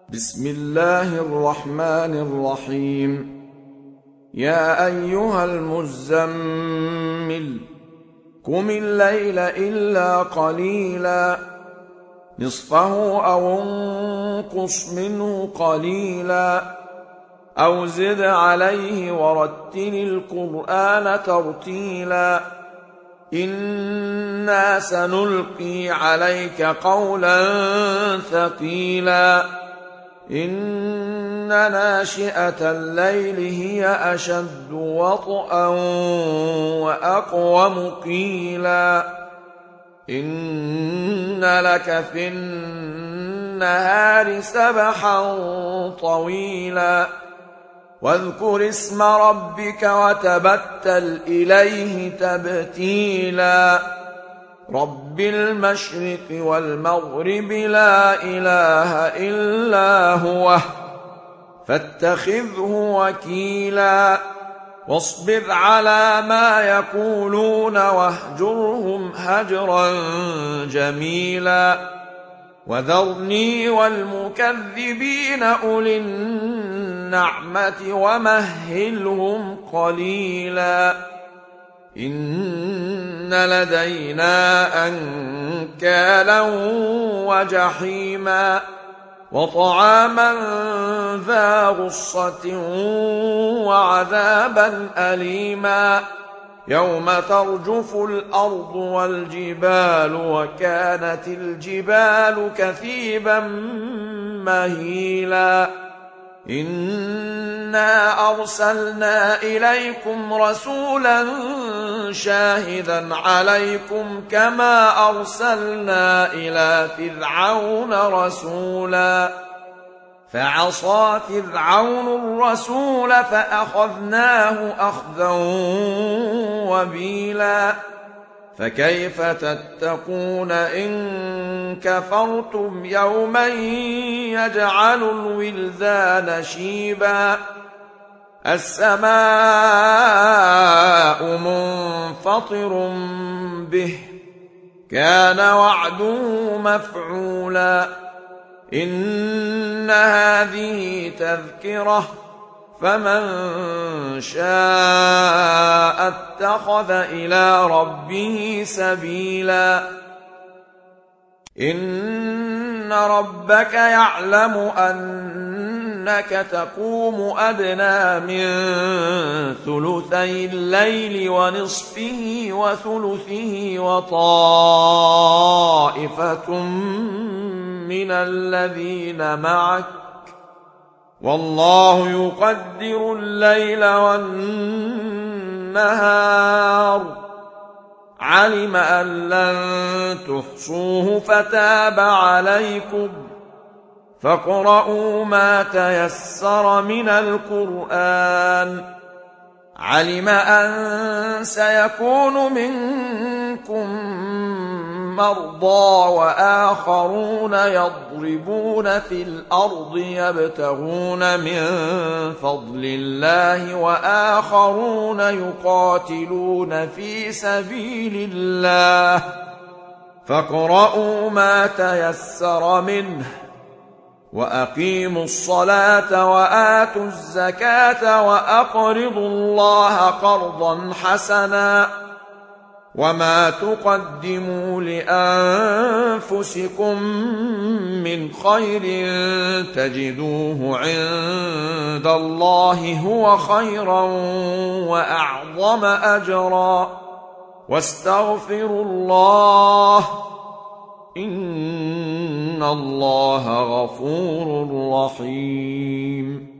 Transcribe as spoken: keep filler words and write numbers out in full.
بسم الله الرحمن الرحيم. يا أيها المزمل قم الليل إلا قليلا نصفه أو انقص منه قليلا أو زد عليه ورتل القرآن ترتيلا إنا سنلقي عليك قولا ثقيلا إن ناشئة الليل هي أشد وطئا وأقوم قيلا إن لك في النهار سبحا طويلا واذكر اسم ربك وتبتل إليه تبتيلا رب المشرق والمغرب لا إله إلا هو فاتخذه وكيلا واصبر على ما يقولون واهجرهم هجرا جميلا وذرني والمكذبين أولي النعمة ومهلهم قليلا إن لدينا أنكالا وجحيما وطعاما ذا غصة وعذابا أليما يوم ترجف الأرض والجبال وكانت الجبال كثيبا مهيلا إنا أرسلنا إليكم رسولا شاهدا عليكم كما أرسلنا إلى فرعون رسولا فعصى فرعون الرسول فأخذناه أخذا وبيلا فكيف تتقون إن كفرتم يوما يجعل الولدان شيبا السماء منفطر به كان وعده مفعولا إن هذه تذكرة فمن شاء اتخذ إلى ربه سبيلا إن ربك يعلم أنك تقوم أدنى من ثلثي الليل ونصفه وثلثه وطائفة من الذين معك والله يقدر الليل والنهار علم أن لن تحصوه فتاب عليكم فاقرؤوا ما تيسر من القرآن علم أن سيكون منكم مرضى وآخرون يضربون في الأرض يبتغون من فضل الله وآخرون يقاتلون في سبيل الله فاقرؤوا ما تيسر منه وأقيموا الصلاة وآتوا الزكاة وأقرضوا الله قرضا حسنا وما تقدموا لأنفسكم من خير تجدوه عند الله هو خيرا وأعظم أجرا واستغفروا الله إن الله غفور رحيم.